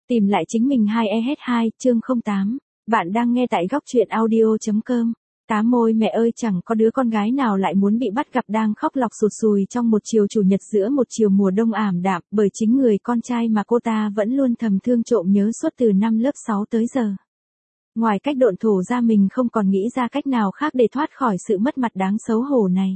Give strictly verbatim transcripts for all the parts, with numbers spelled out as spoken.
Tìm lại chính mình hai E H hai, chương không tám. Bạn đang nghe tại góc truyện audio.com. Cá môi mẹ ơi, chẳng có đứa con gái nào lại muốn bị bắt gặp đang khóc lóc sụt sùi trong một chiều chủ nhật giữa một chiều mùa đông ảm đạm, bởi chính người con trai mà cô ta vẫn luôn thầm thương trộm nhớ suốt từ năm lớp sáu tới giờ. Ngoài cách độn thổ ra, mình không còn nghĩ ra cách nào khác để thoát khỏi sự mất mặt đáng xấu hổ này.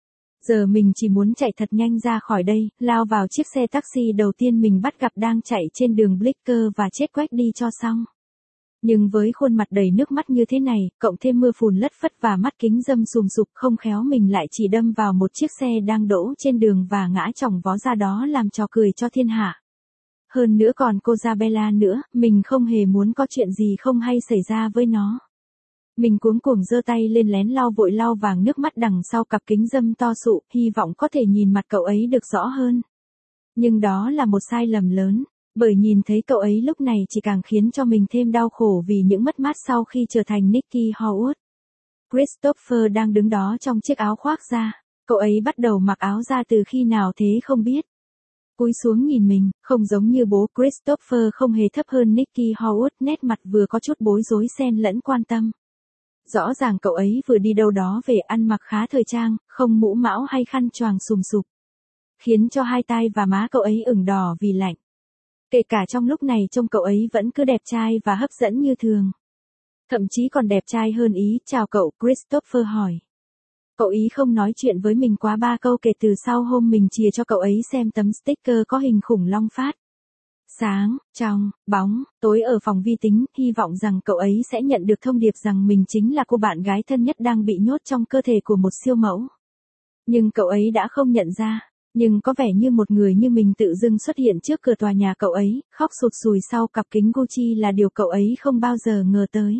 Giờ mình chỉ muốn chạy thật nhanh ra khỏi đây, lao vào chiếc xe taxi đầu tiên mình bắt gặp đang chạy trên đường Blicker và chết quách đi cho xong. Nhưng với khuôn mặt đầy nước mắt như thế này, cộng thêm mưa phùn lất phất và mắt kính râm sùm sụp, không khéo mình lại chỉ đâm vào một chiếc xe đang đỗ trên đường và ngã chỏng vó ra đó làm trò cười cho thiên hạ. Hơn nữa còn cô Isabella nữa, mình không hề muốn có chuyện gì không hay xảy ra với nó. Mình cuống cuồng giơ tay lên lén lau vội lau vàng nước mắt đằng sau cặp kính râm to sụ, hy vọng có thể nhìn mặt cậu ấy được rõ hơn. Nhưng đó là một sai lầm lớn, bởi nhìn thấy cậu ấy lúc này chỉ càng khiến cho mình thêm đau khổ vì những mất mát sau khi trở thành Nicky Howard. Christopher đang đứng đó trong chiếc áo khoác da, cậu ấy bắt đầu mặc áo da từ khi nào thế không biết. Cúi xuống nhìn mình, không giống như bố, Christopher không hề thấp hơn Nicky Howard, nét mặt vừa có chút bối rối xen lẫn quan tâm. Rõ ràng cậu ấy vừa đi đâu đó về, ăn mặc khá thời trang, không mũ mão hay khăn choàng sùm sụp, khiến cho hai tai và má cậu ấy ửng đỏ vì lạnh. Kể cả trong lúc này trông cậu ấy vẫn cứ đẹp trai và hấp dẫn như thường. Thậm chí còn đẹp trai hơn ý. Chào cậu, Christopher hỏi. Cậu ý không nói chuyện với mình quá ba câu kể từ sau hôm mình chìa cho cậu ấy xem tấm sticker có hình khủng long phát. Sáng, trong, bóng, tối ở phòng vi tính, hy vọng rằng cậu ấy sẽ nhận được thông điệp rằng mình chính là cô bạn gái thân nhất đang bị nhốt trong cơ thể của một siêu mẫu. Nhưng cậu ấy đã không nhận ra, nhưng có vẻ như một người như mình tự dưng xuất hiện trước cửa tòa nhà cậu ấy, khóc sụt sùi sau cặp kính Gucci là điều cậu ấy không bao giờ ngờ tới.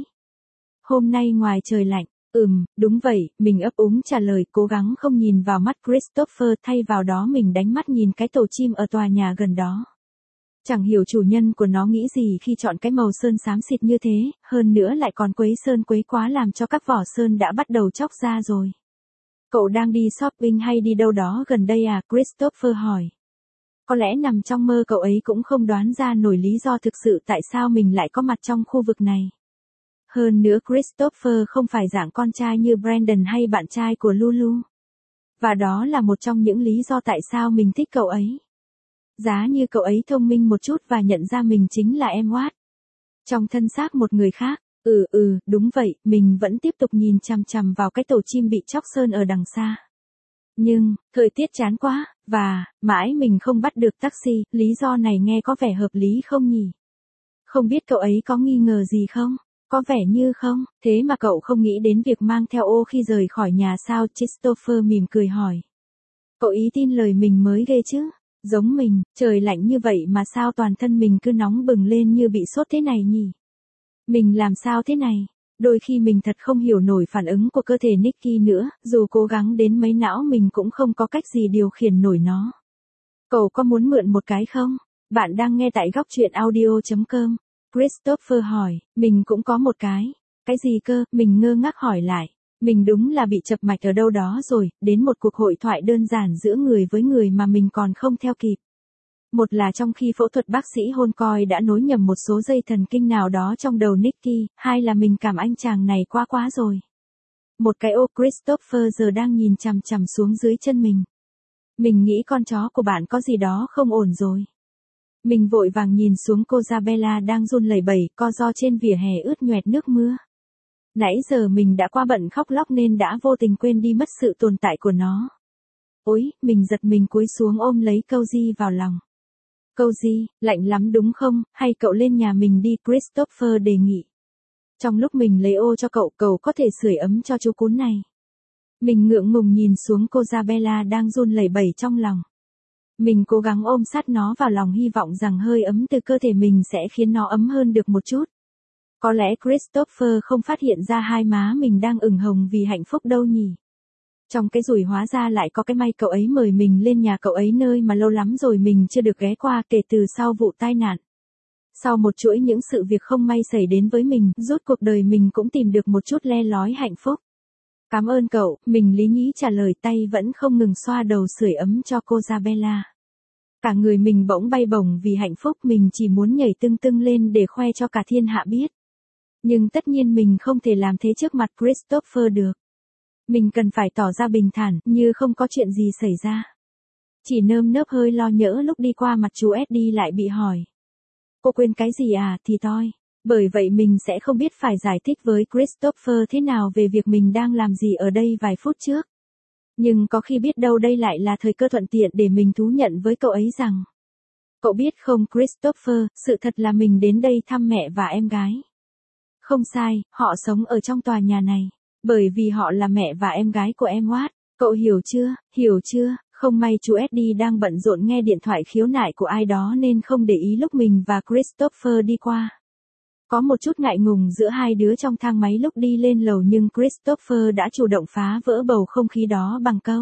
Hôm nay ngoài trời lạnh, ừm, đúng vậy, mình ấp úng trả lời, cố gắng không nhìn vào mắt Christopher, thay vào đó mình đánh mắt nhìn cái tổ chim ở tòa nhà gần đó. Chẳng hiểu chủ nhân của nó nghĩ gì khi chọn cái màu sơn xám xịt như thế, hơn nữa lại còn quấy sơn quấy quá làm cho các vỏ sơn đã bắt đầu chóc ra rồi. Cậu đang đi shopping hay đi đâu đó gần đây à? Christopher hỏi. Có lẽ nằm trong mơ cậu ấy cũng không đoán ra nổi lý do thực sự tại sao mình lại có mặt trong khu vực này. Hơn nữa Christopher không phải dạng con trai như Brandon hay bạn trai của Lulu. Và đó là một trong những lý do tại sao mình thích cậu ấy. Giá như cậu ấy thông minh một chút và nhận ra mình chính là em Watt. Trong thân xác một người khác, ừ ừ, đúng vậy, mình vẫn tiếp tục nhìn chằm chằm vào cái tổ chim bị chóc sơn ở đằng xa. Nhưng, thời tiết chán quá, và, mãi mình không bắt được taxi, lý do này nghe có vẻ hợp lý không nhỉ? Không biết cậu ấy có nghi ngờ gì không? Có vẻ như không, thế mà cậu không nghĩ đến việc mang theo ô khi rời khỏi nhà sao? Christopher mỉm cười hỏi. Cậu ý tin lời mình mới ghê chứ? Giống mình, trời lạnh như vậy mà sao toàn thân mình cứ nóng bừng lên như bị sốt thế này nhỉ? Mình làm sao thế này? Đôi khi mình thật không hiểu nổi phản ứng của cơ thể Nicky nữa, dù cố gắng đến mấy não mình cũng không có cách gì điều khiển nổi nó. Cậu có muốn mượn một cái không? Bạn đang nghe tại góc truyện audio.com. Christopher hỏi, mình cũng có một cái. Cái gì cơ? Mình ngơ ngác hỏi lại. Mình đúng là bị chập mạch ở đâu đó rồi, đến một cuộc hội thoại đơn giản giữa người với người mà mình còn không theo kịp. Một là trong khi phẫu thuật bác sĩ hôn coi đã nối nhầm một số dây thần kinh nào đó trong đầu Nicky, hai là mình cảm anh chàng này quá quá rồi. Một cái ô. Christopher giờ đang nhìn chằm chằm xuống dưới chân mình. Mình nghĩ con chó của bạn có gì đó không ổn rồi. Mình vội vàng nhìn xuống cô Isabella đang run lẩy bẩy, co ro trên vỉa hè ướt nhoẹt nước mưa. Nãy giờ mình đã qua bận khóc lóc nên đã vô tình quên đi mất sự tồn tại của nó. Ôi, mình giật mình cúi xuống ôm lấy Cozy vào lòng. Cozy, lạnh lắm đúng không, hay cậu lên nhà mình đi, Christopher đề nghị. Trong lúc mình lấy ô cho cậu, cậu có thể sưởi ấm cho chú cún này. Mình ngượng ngùng nhìn xuống cô Isabella đang run lẩy bẩy trong lòng. Mình cố gắng ôm sát nó vào lòng hy vọng rằng hơi ấm từ cơ thể mình sẽ khiến nó ấm hơn được một chút. Có lẽ Christopher không phát hiện ra hai má mình đang ửng hồng vì hạnh phúc đâu nhỉ. Trong cái rủi hóa ra lại có cái may cậu ấy mời mình lên nhà cậu ấy nơi mà lâu lắm rồi mình chưa được ghé qua kể từ sau vụ tai nạn. Sau một chuỗi những sự việc không may xảy đến với mình, rốt cuộc đời mình cũng tìm được một chút le lói hạnh phúc. Cảm ơn cậu, mình lý nhí trả lời tay vẫn không ngừng xoa đầu sưởi ấm cho cô Isabella. Cả người mình bỗng bay bổng vì hạnh phúc, mình chỉ muốn nhảy tưng tưng lên để khoe cho cả thiên hạ biết. Nhưng tất nhiên mình không thể làm thế trước mặt Christopher được. Mình cần phải tỏ ra bình thản, như không có chuyện gì xảy ra. Chỉ nơm nớp hơi lo nhỡ lúc đi qua mặt chú Eddie lại bị hỏi. Cô quên cái gì à, thì toi. Bởi vậy mình sẽ không biết phải giải thích với Christopher thế nào về việc mình đang làm gì ở đây vài phút trước. Nhưng có khi biết đâu đây lại là thời cơ thuận tiện để mình thú nhận với cậu ấy rằng. Cậu biết không Christopher, sự thật là mình đến đây thăm mẹ và em gái. Không sai, họ sống ở trong tòa nhà này. Bởi vì họ là mẹ và em gái của em Watt. Cậu hiểu chưa, hiểu chưa? Không may chú Eddie đang bận rộn nghe điện thoại khiếu nại của ai đó nên không để ý lúc mình và Christopher đi qua. Có một chút ngại ngùng giữa hai đứa trong thang máy lúc đi lên lầu nhưng Christopher đã chủ động phá vỡ bầu không khí đó bằng câu.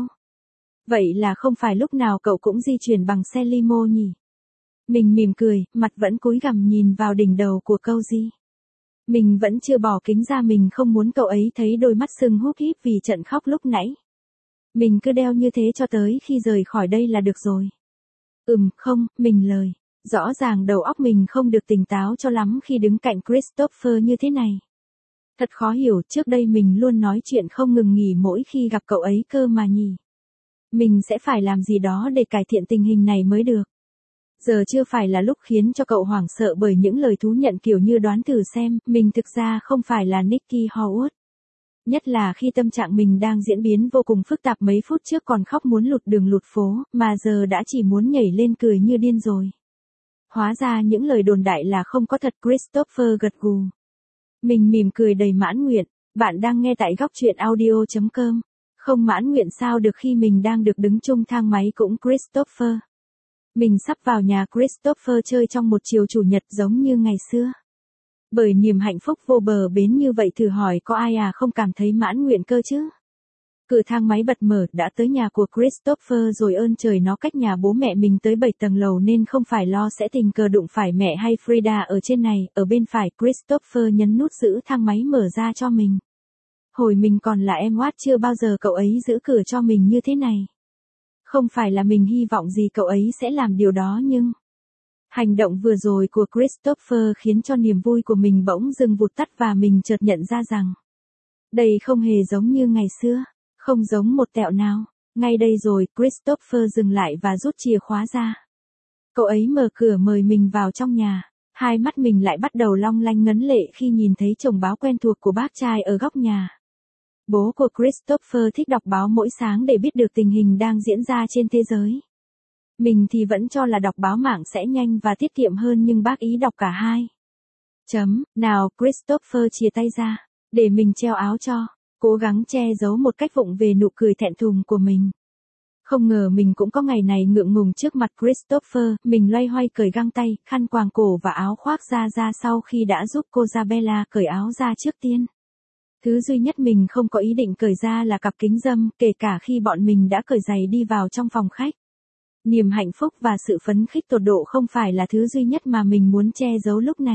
Vậy là không phải lúc nào cậu cũng di chuyển bằng xe limo nhỉ? Mình mỉm cười, mặt vẫn cúi gằm nhìn vào đỉnh đầu của câu gì. Mình vẫn chưa bỏ kính ra, mình không muốn cậu ấy thấy đôi mắt sưng húp híp vì trận khóc lúc nãy. Mình cứ đeo như thế cho tới khi rời khỏi đây là được rồi. Ừm, không, mình lời. Rõ ràng đầu óc mình không được tỉnh táo cho lắm khi đứng cạnh Christopher như thế này. Thật khó hiểu, trước đây mình luôn nói chuyện không ngừng nghỉ mỗi khi gặp cậu ấy cơ mà nhỉ. Mình sẽ phải làm gì đó để cải thiện tình hình này mới được. Giờ chưa phải là lúc khiến cho cậu hoảng sợ bởi những lời thú nhận kiểu như đoán thử xem, mình thực ra không phải là Nicky Howard. Nhất là khi tâm trạng mình đang diễn biến vô cùng phức tạp, mấy phút trước còn khóc muốn lụt đường lụt phố, mà giờ đã chỉ muốn nhảy lên cười như điên rồi. Hóa ra những lời đồn đại là không có thật. Christopher gật gù. Mình mỉm cười đầy mãn nguyện. Bạn đang nghe tại góc truyện audio chấm com. Không mãn nguyện sao được khi mình đang được đứng chung thang máy cũng Christopher. Mình sắp vào nhà Christopher chơi trong một chiều chủ nhật giống như ngày xưa. Bởi niềm hạnh phúc vô bờ bến như vậy, thử hỏi có ai à không cảm thấy mãn nguyện cơ chứ. Cửa thang máy bật mở, đã tới nhà của Christopher rồi. Ơn trời, nó cách nhà bố mẹ mình tới bảy tầng lầu nên không phải lo sẽ tình cờ đụng phải mẹ hay Frida ở trên này. Ở bên phải, Christopher nhấn nút giữ thang máy mở ra cho mình. Hồi mình còn là em Watt chưa bao giờ cậu ấy giữ cửa cho mình như thế này. Không phải là mình hy vọng gì cậu ấy sẽ làm điều đó nhưng... Hành động vừa rồi của Christopher khiến cho niềm vui của mình bỗng dừng vụt tắt và mình chợt nhận ra rằng đây không hề giống như ngày xưa, không giống một tẹo nào. Ngay đây rồi, Christopher dừng lại và rút chìa khóa ra. Cậu ấy mở cửa mời mình vào trong nhà. Hai mắt mình lại bắt đầu long lanh ngấn lệ khi nhìn thấy chồng báo quen thuộc của bác trai ở góc nhà. Bố của Christopher thích đọc báo mỗi sáng để biết được tình hình đang diễn ra trên thế giới. Mình thì vẫn cho là đọc báo mạng sẽ nhanh và tiết kiệm hơn nhưng bác ý đọc cả hai. Chấm, nào Christopher chia tay ra, để mình treo áo cho, cố gắng che giấu một cách vụng về nụ cười thẹn thùng của mình. Không ngờ mình cũng có ngày này ngượng ngùng trước mặt Christopher, mình loay hoay cởi găng tay, khăn quàng cổ và áo khoác ra ra sau khi đã giúp cô Isabella cởi áo ra trước tiên. Thứ duy nhất mình không có ý định cởi ra là cặp kính râm, kể cả khi bọn mình đã cởi giày đi vào trong phòng khách. Niềm hạnh phúc và sự phấn khích tột độ không phải là thứ duy nhất mà mình muốn che giấu lúc này.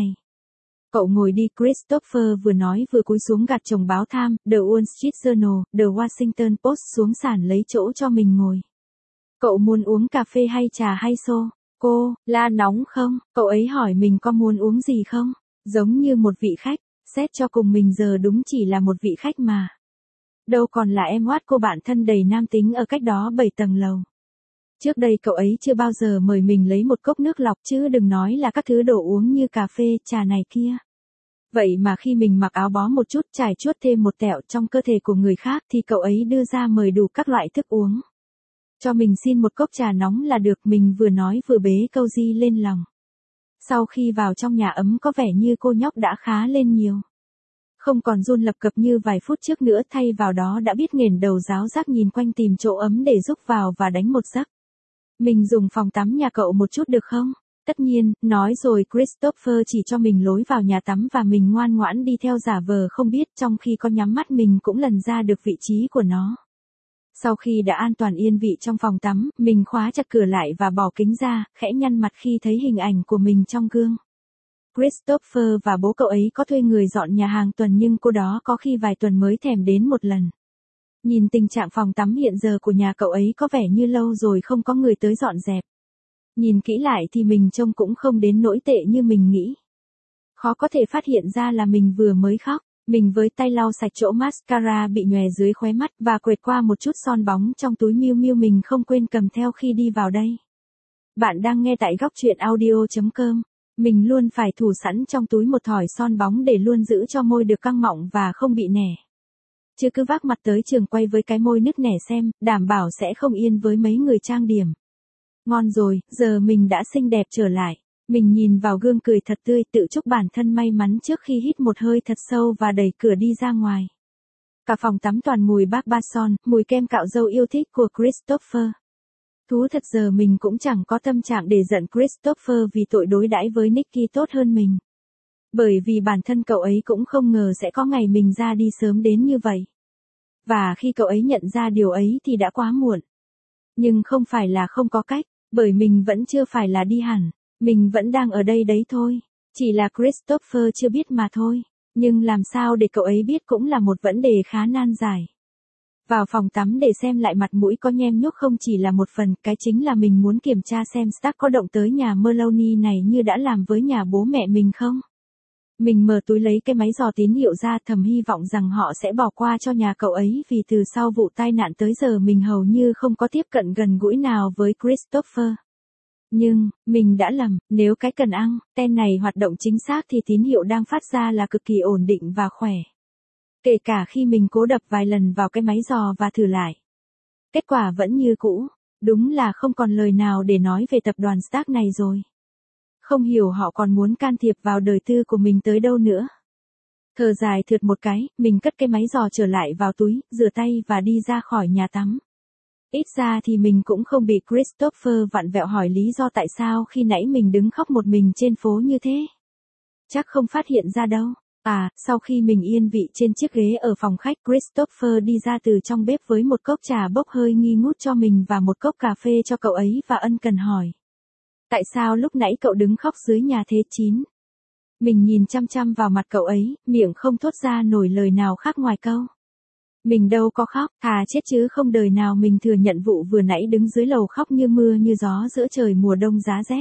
Cậu ngồi đi, Christopher vừa nói vừa cúi xuống gạt chồng báo Time, The Wall Street Journal, The Washington Post xuống sàn lấy chỗ cho mình ngồi. Cậu muốn uống cà phê hay trà hay xô? Cô, la nóng không? Cậu ấy hỏi mình có muốn uống gì không? Giống như một vị khách, xét cho cùng mình giờ đúng chỉ là một vị khách mà. Đâu còn là em Watt, cô bạn thân đầy nam tính ở cách đó bảy tầng lầu. Trước đây cậu ấy chưa bao giờ mời mình lấy một cốc nước lọc chứ đừng nói là các thứ đồ uống như cà phê, trà này kia. Vậy mà khi mình mặc áo bó một chút, trải chuốt thêm một tẹo trong cơ thể của người khác thì cậu ấy đưa ra mời đủ các loại thức uống. Cho mình xin một cốc trà nóng là được, mình vừa nói vừa bế câu Di lên lòng. Sau khi vào trong nhà ấm có vẻ như cô nhóc đã khá lên nhiều. Không còn run lập cập như vài phút trước nữa, thay vào đó đã biết nghển đầu ráo rác nhìn quanh tìm chỗ ấm để rúc vào và đánh một giấc. Mình dùng phòng tắm nhà cậu một chút được không? Tất nhiên, nói rồi Christopher chỉ cho mình lối vào nhà tắm và mình ngoan ngoãn đi theo giả vờ không biết, trong khi có nhắm mắt mình cũng lần ra được vị trí của nó. Sau khi đã an toàn yên vị trong phòng tắm, mình khóa chặt cửa lại và bỏ kính ra, khẽ nhăn mặt khi thấy hình ảnh của mình trong gương. Christopher và bố cậu ấy có thuê người dọn nhà hàng tuần nhưng cô đó có khi vài tuần mới thèm đến một lần. Nhìn tình trạng phòng tắm hiện giờ của nhà cậu ấy có vẻ như lâu rồi không có người tới dọn dẹp. Nhìn kỹ lại thì mình trông cũng không đến nỗi tệ như mình nghĩ. Khó có thể phát hiện ra là mình vừa mới khóc. Mình với tay lau sạch chỗ mascara bị nhòe dưới khóe mắt và quệt qua một chút son bóng trong túi Miu Miu mình không quên cầm theo khi đi vào đây. Bạn đang nghe tại góc truyện audio chấm com. Mình luôn phải thủ sẵn trong túi một thỏi son bóng để luôn giữ cho môi được căng mọng và không bị nẻ. Chứ cứ vác mặt tới trường quay với cái môi nứt nẻ xem, đảm bảo sẽ không yên với mấy người trang điểm. Ngon rồi, giờ mình đã xinh đẹp trở lại. Mình nhìn vào gương cười thật tươi, tự chúc bản thân may mắn trước khi hít một hơi thật sâu và đẩy cửa đi ra ngoài. Cả phòng tắm toàn mùi Barbara son, mùi kem cạo râu yêu thích của Christopher. Thú thật giờ mình cũng chẳng có tâm trạng để giận Christopher vì tội đối đãi với Nicky tốt hơn mình. Bởi vì bản thân cậu ấy cũng không ngờ sẽ có ngày mình ra đi sớm đến như vậy. Và khi cậu ấy nhận ra điều ấy thì đã quá muộn. Nhưng không phải là không có cách, bởi mình vẫn chưa phải là đi hẳn. Mình vẫn đang ở đây đấy thôi. Chỉ là Christopher chưa biết mà thôi. Nhưng làm sao để cậu ấy biết cũng là một vấn đề khá nan giải. Vào phòng tắm để xem lại mặt mũi có nhem nhuốc không chỉ là một phần, cái chính là mình muốn kiểm tra xem Stark có động tới nhà Maloney này như đã làm với nhà bố mẹ mình không. Mình mở túi lấy cái máy dò tín hiệu ra, thầm hy vọng rằng họ sẽ bỏ qua cho nhà cậu ấy vì từ sau vụ tai nạn tới giờ mình hầu như không có tiếp cận gần gũi nào với Christopher. Nhưng, mình đã lầm, nếu cái cần ăn, ten này hoạt động chính xác thì tín hiệu đang phát ra là cực kỳ ổn định và khỏe. Kể cả khi mình cố đập vài lần vào cái máy dò và thử lại. Kết quả vẫn như cũ, đúng là không còn lời nào để nói về tập đoàn Stark này rồi. Không hiểu họ còn muốn can thiệp vào đời tư của mình tới đâu nữa. Thở dài thượt một cái, mình cất cái máy dò trở lại vào túi, rửa tay và đi ra khỏi nhà tắm. Ít ra thì mình cũng không bị Christopher vặn vẹo hỏi lý do tại sao khi nãy mình đứng khóc một mình trên phố như thế. Chắc không phát hiện ra đâu. À, sau khi mình yên vị trên chiếc ghế ở phòng khách, Christopher đi ra từ trong bếp với một cốc trà bốc hơi nghi ngút cho mình và một cốc cà phê cho cậu ấy và ân cần hỏi. Tại sao lúc nãy cậu đứng khóc dưới nhà thế chín? Mình nhìn chăm chăm vào mặt cậu ấy, miệng không thốt ra nổi lời nào khác ngoài câu. Mình đâu có khóc, thà chết chứ không đời nào mình thừa nhận vụ vừa nãy đứng dưới lầu khóc như mưa như gió giữa trời mùa đông giá rét.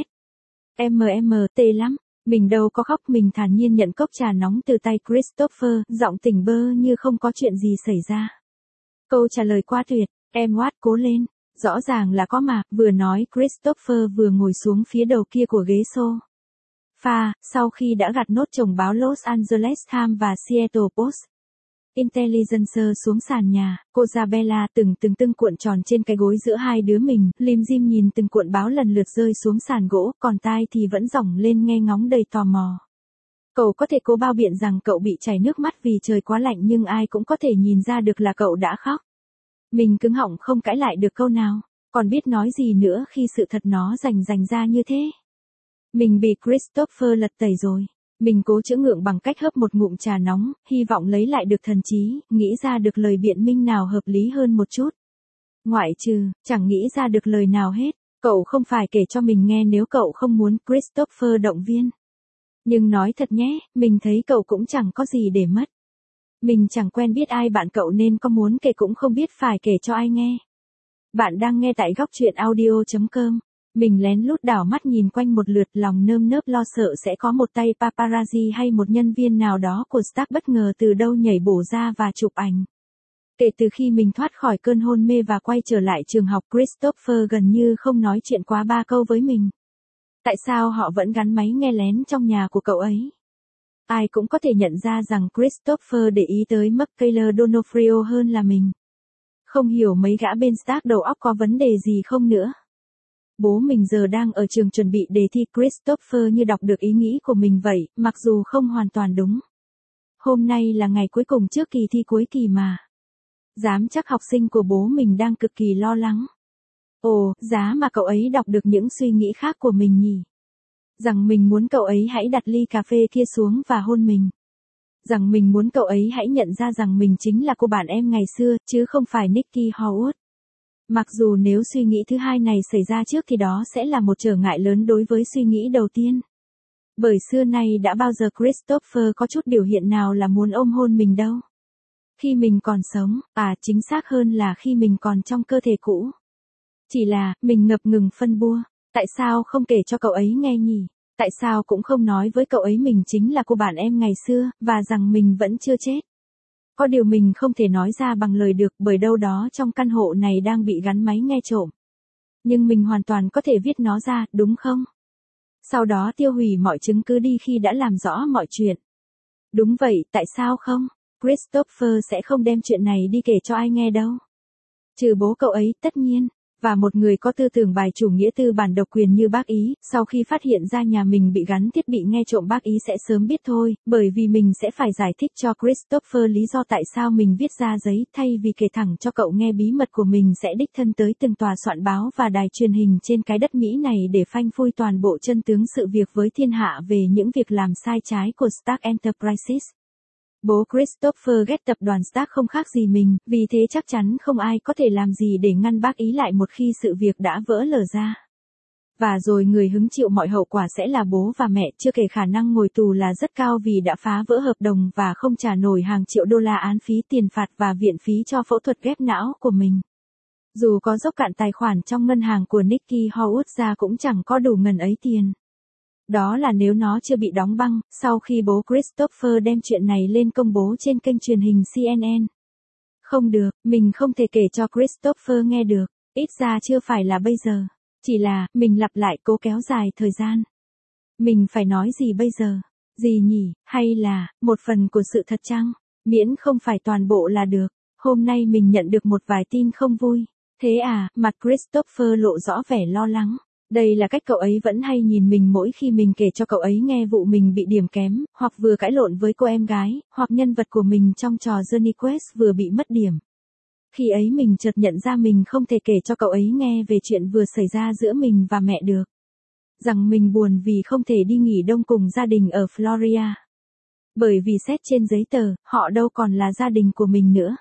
em em tê lắm, mình đâu có khóc, mình thản nhiên nhận cốc trà nóng từ tay Christopher, giọng tỉnh bơ như không có chuyện gì xảy ra. Câu trả lời quá tuyệt, em Watt cố lên, rõ ràng là có mà, vừa nói Christopher vừa ngồi xuống phía đầu kia của ghế xô. Pha, sau khi đã gặt nốt chồng báo Los Angeles Times và Seattle Post. Intelligencer xuống sàn nhà, cô Isabella từng từng từng cuộn tròn trên cái gối giữa hai đứa mình, lim dim nhìn từng cuộn báo lần lượt rơi xuống sàn gỗ, còn tai thì vẫn dỏng lên nghe ngóng đầy tò mò. Cậu có thể cố bao biện rằng cậu bị chảy nước mắt vì trời quá lạnh nhưng ai cũng có thể nhìn ra được là cậu đã khóc. Mình cứng họng không cãi lại được câu nào, còn biết nói gì nữa khi sự thật nó rành rành ra như thế. Mình bị Christopher lật tẩy rồi. Mình cố chữa ngượng bằng cách hớp một ngụm trà nóng, hy vọng lấy lại được thần trí, nghĩ ra được lời biện minh nào hợp lý hơn một chút. Ngoại trừ, chẳng nghĩ ra được lời nào hết, cậu không phải kể cho mình nghe nếu cậu không muốn, Christopher động viên. Nhưng nói thật nhé, mình thấy cậu cũng chẳng có gì để mất. Mình chẳng quen biết ai bạn cậu nên có muốn kể cũng không biết phải kể cho ai nghe. Bạn đang nghe tại góc truyện audio chấm com. Mình lén lút đảo mắt nhìn quanh một lượt, lòng nơm nớp lo sợ sẽ có một tay paparazzi hay một nhân viên nào đó của Stark bất ngờ từ đâu nhảy bổ ra và chụp ảnh. Kể từ khi mình thoát khỏi cơn hôn mê và quay trở lại trường học, Christopher gần như không nói chuyện quá ba câu với mình. Tại sao họ vẫn gắn máy nghe lén trong nhà của cậu ấy? Ai cũng có thể nhận ra rằng Christopher để ý tới Michaela Donofrio hơn là mình. Không hiểu mấy gã bên Stark đầu óc có vấn đề gì không nữa. Bố mình giờ đang ở trường chuẩn bị đề thi, Christopher như đọc được ý nghĩ của mình vậy, mặc dù không hoàn toàn đúng. Hôm nay là ngày cuối cùng trước kỳ thi cuối kỳ mà. Dám chắc học sinh của bố mình đang cực kỳ lo lắng. Ồ, giá mà cậu ấy đọc được những suy nghĩ khác của mình nhỉ. Rằng mình muốn cậu ấy hãy đặt ly cà phê kia xuống và hôn mình. Rằng mình muốn cậu ấy hãy nhận ra rằng mình chính là cô bạn em ngày xưa, chứ không phải Nicky Howard. Mặc dù nếu suy nghĩ thứ hai này xảy ra trước thì đó sẽ là một trở ngại lớn đối với suy nghĩ đầu tiên. Bởi xưa nay đã bao giờ Christopher có chút biểu hiện nào là muốn ôm hôn mình đâu. Khi mình còn sống, à chính xác hơn là khi mình còn trong cơ thể cũ. Chỉ là, mình ngập ngừng phân bua. Tại sao không kể cho cậu ấy nghe nhỉ? Tại sao cũng không nói với cậu ấy mình chính là cô bạn em ngày xưa, và rằng mình vẫn chưa chết? Có điều mình không thể nói ra bằng lời được bởi đâu đó trong căn hộ này đang bị gắn máy nghe trộm. Nhưng mình hoàn toàn có thể viết nó ra, đúng không? Sau đó tiêu hủy mọi chứng cứ đi khi đã làm rõ mọi chuyện. Đúng vậy, tại sao không? Christopher sẽ không đem chuyện này đi kể cho ai nghe đâu. Trừ bố cậu ấy, tất nhiên. Và một người có tư tưởng bài chủ nghĩa tư bản độc quyền như bác ý, sau khi phát hiện ra nhà mình bị gắn thiết bị nghe trộm bác ý sẽ sớm biết thôi, bởi vì mình sẽ phải giải thích cho Christopher lý do tại sao mình viết ra giấy, thay vì kể thẳng cho cậu nghe bí mật của mình sẽ đích thân tới từng tòa soạn báo và đài truyền hình trên cái đất Mỹ này để phanh phui toàn bộ chân tướng sự việc với thiên hạ về những việc làm sai trái của Stark Enterprises. Bố Christopher ghét tập đoàn Stark không khác gì mình, vì thế chắc chắn không ai có thể làm gì để ngăn bác ý lại một khi sự việc đã vỡ lở ra. Và rồi người hứng chịu mọi hậu quả sẽ là bố và mẹ, chưa kể khả năng ngồi tù là rất cao vì đã phá vỡ hợp đồng và không trả nổi hàng triệu đô la án phí tiền phạt và viện phí cho phẫu thuật ghép não của mình. Dù có dốc cạn tài khoản trong ngân hàng của Nicky Howard ra cũng chẳng có đủ ngần ấy tiền. Đó là nếu nó chưa bị đóng băng, sau khi bố Christopher đem chuyện này lên công bố trên kênh truyền hình C N N. Không được, mình không thể kể cho Christopher nghe được, ít ra chưa phải là bây giờ. Chỉ là, mình lặp lại cố kéo dài thời gian. Mình phải nói gì bây giờ? Gì nhỉ, hay là, một phần của sự thật chăng? Miễn không phải toàn bộ là được. Hôm nay mình nhận được một vài tin không vui. Thế à, mặt Christopher lộ rõ vẻ lo lắng. Đây là cách cậu ấy vẫn hay nhìn mình mỗi khi mình kể cho cậu ấy nghe vụ mình bị điểm kém, hoặc vừa cãi lộn với cô em gái, hoặc nhân vật của mình trong trò Johnny Quest vừa bị mất điểm. Khi ấy mình chợt nhận ra mình không thể kể cho cậu ấy nghe về chuyện vừa xảy ra giữa mình và mẹ được. Rằng mình buồn vì không thể đi nghỉ đông cùng gia đình ở Florida. Bởi vì xét trên giấy tờ, họ đâu còn là gia đình của mình nữa.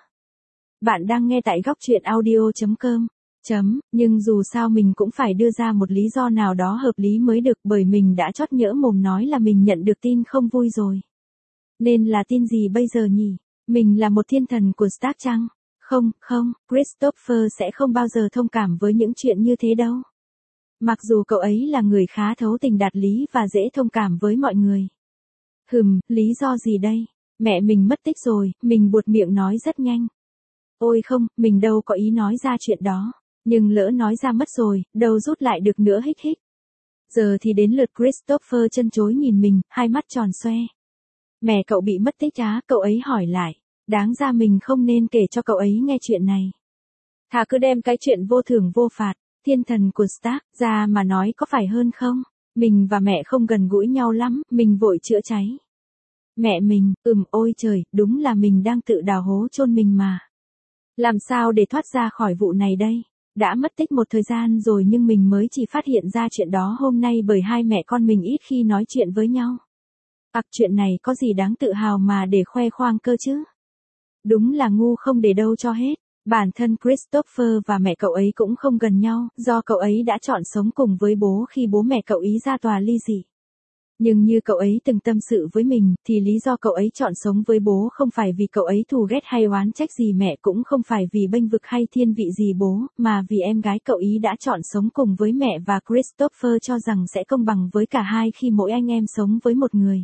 Bạn đang nghe tại góc truyện audio chấm com. Chấm, nhưng dù sao mình cũng phải đưa ra một lý do nào đó hợp lý mới được bởi mình đã chót nhỡ mồm nói là mình nhận được tin không vui rồi. Nên là tin gì bây giờ nhỉ? Mình là một thiên thần của Stark chăng? Không, không, Christopher sẽ không bao giờ thông cảm với những chuyện như thế đâu. Mặc dù cậu ấy là người khá thấu tình đạt lý và dễ thông cảm với mọi người. Hừm, lý do gì đây? Mẹ mình mất tích rồi, mình buột miệng nói rất nhanh. Ôi không, mình đâu có ý nói ra chuyện đó. Nhưng lỡ nói ra mất rồi, đâu rút lại được nữa hích hích. Giờ thì đến lượt Christopher chân chối nhìn mình, hai mắt tròn xoe. Mẹ cậu bị mất tích á, cậu ấy hỏi lại. Đáng ra mình không nên kể cho cậu ấy nghe chuyện này. Thà cứ đem cái chuyện vô thưởng vô phạt, thiên thần của Stark, ra mà nói có phải hơn không? Mình và mẹ không gần gũi nhau lắm, mình vội chữa cháy. Mẹ mình, ừm ôi trời, đúng là mình đang tự đào hố chôn mình mà. Làm sao để thoát ra khỏi vụ này đây? Đã mất tích một thời gian rồi nhưng mình mới chỉ phát hiện ra chuyện đó hôm nay bởi hai mẹ con mình ít khi nói chuyện với nhau. Ặc chuyện này có gì đáng tự hào mà để khoe khoang cơ chứ? Đúng là ngu không để đâu cho hết. Bản thân Christopher và mẹ cậu ấy cũng không gần nhau, do cậu ấy đã chọn sống cùng với bố khi bố mẹ cậu ý ra tòa ly dị. Nhưng như cậu ấy từng tâm sự với mình, thì lý do cậu ấy chọn sống với bố không phải vì cậu ấy thù ghét hay oán trách gì mẹ, cũng không phải vì bênh vực hay thiên vị gì bố, mà vì em gái cậu ý đã chọn sống cùng với mẹ và Christopher cho rằng sẽ công bằng với cả hai khi mỗi anh em sống với một người.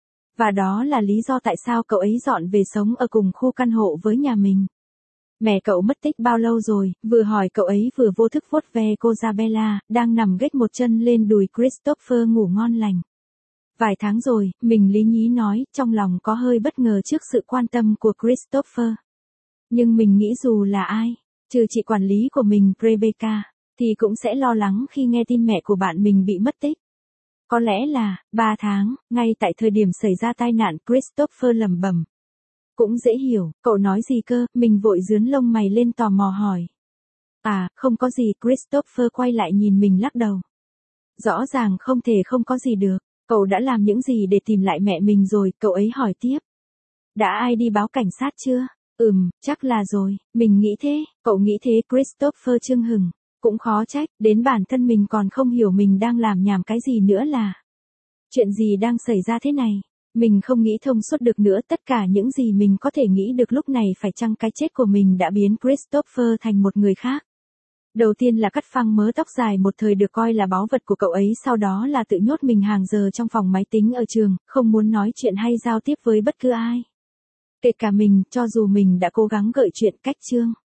Và đó là lý do tại sao cậu ấy dọn về sống ở cùng khu căn hộ với nhà mình. Mẹ cậu mất tích bao lâu rồi, vừa hỏi cậu ấy vừa vô thức vuốt ve cô Isabella, đang nằm ghếch một chân lên đùi Christopher ngủ ngon lành. Vài tháng rồi, mình lý nhí nói, trong lòng có hơi bất ngờ trước sự quan tâm của Christopher. Nhưng mình nghĩ dù là ai, trừ chị quản lý của mình Rebecca, thì cũng sẽ lo lắng khi nghe tin mẹ của bạn mình bị mất tích. Có lẽ là, ba tháng, ngay tại thời điểm xảy ra tai nạn, Christopher lẩm bẩm. Cũng dễ hiểu, cậu nói gì cơ, mình vội dướn lông mày lên tò mò hỏi. À, không có gì, Christopher quay lại nhìn mình lắc đầu. Rõ ràng không thể không có gì được, cậu đã làm những gì để tìm lại mẹ mình rồi, cậu ấy hỏi tiếp. Đã ai đi báo cảnh sát chưa? Ừm, chắc là rồi, mình nghĩ thế, cậu nghĩ thế Christopher chưng hừng. Cũng khó trách, đến bản thân mình còn không hiểu mình đang làm nhảm cái gì nữa là. Chuyện gì đang xảy ra thế này? Mình không nghĩ thông suốt được nữa, tất cả những gì mình có thể nghĩ được lúc này phải chăng cái chết của mình đã biến Christopher thành một người khác. Đầu tiên là cắt phăng mớ tóc dài một thời được coi là báu vật của cậu ấy, sau đó là tự nhốt mình hàng giờ trong phòng máy tính ở trường, không muốn nói chuyện hay giao tiếp với bất cứ ai. Kể cả mình, cho dù mình đã cố gắng gợi chuyện cách Trương.